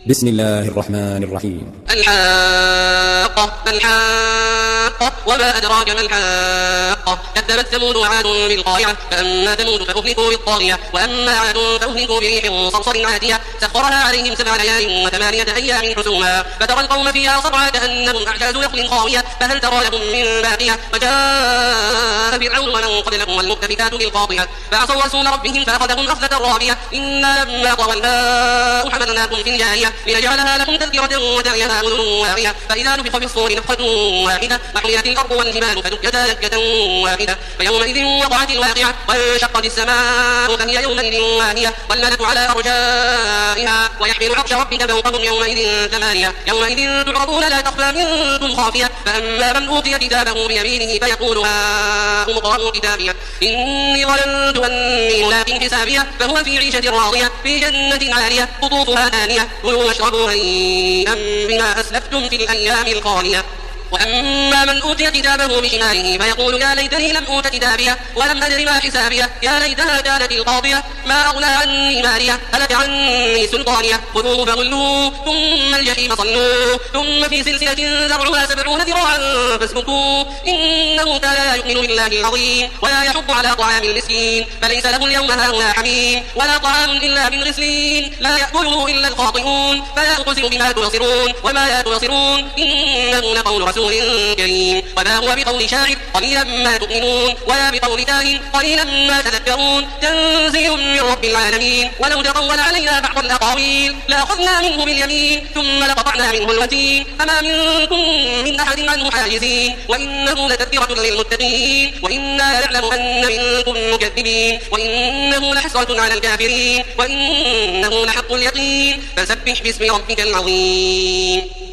بسم الله الرحمن الرحيم. الحاقة ما الحاقة وما أدراك ما الحاقة كذبت ثمود وعاد بالقارعة فأما ثمود فأهلكوا بالطاغية وأما عاد فأهلكوا بريح صرصر عاتية سخرها عليهم 7 ليال و8 أيام حسوما فترى القوم فيها صرعى كأنهم أعجاز نخل خاوية فهل ترى لهم من باقية وجاء فرعون ومن قبله والمؤتفكات بالخاطئة فعصوا رسول ربهم فأخذهم أخذة رابية إنا لما طغى الماء حملناكم في الجارية لنجعلها لكم تذكرة وتعيها أذن واعية فإذا نفخ في الصور نفخة واحدة وحملت الأرض والجبال فدكتا دكة واحدة فيومئذ وقعت الواقعة وانشقت السماء فهي يومئذ واهية والملك على أرجائها ويحمل عرش ربك فوقهم يومئذ 8 يومئذ تعرضون لا تخفى منكم خافية فأما من أوتي كتابه بيمينه فيقول هاؤم اقرءوا كتابيه إني ظننت أني ملاق حسابيه فهو في عيشة راضية في جنة عالية قطوفها دانية كلوا واشربوا هنيئا بما أسلفتم في الأيام الخالية وأما من أوتي كتابه بشماله فيقول يا ليتني لم أوت كتابيه ولم أدر ما حسابيه يا ليتها كانت القاضية ما أغنى عني ماليه هلك عني سلطانيه خذوه فغلوه ثم الجحيم صلوه ثم في سلسلة ذرعها 70 ذراعا فاسلكوه إنه كان لا يؤمن بالله العظيم ولا يحض على طعام المسكين فليس له اليوم هاهنا حميم ولا طعام إلا من غسلين لا يأكله إلا الخاطئون فلا أقسم بما تبصرون وما لا تبصرون إنه لقول رسول كريم وما هو بقول شاعر قليلا ما تؤمنون ولا بقول كاهن قليلا ما تذكرون تنزيل من رب العالمين ولو تقول علينا بعض الأقاويل لأخذنا منه باليمين ثم لقطعنا منه الوتين فما منكم من أحد عنه حاجزين وإنه لتذكرة للمتقين وإنا نعلم أن منكم مكذبين وإنه لحسرة على الكافرين وإنه لحق اليقين فسبح باسم ربك العظيم.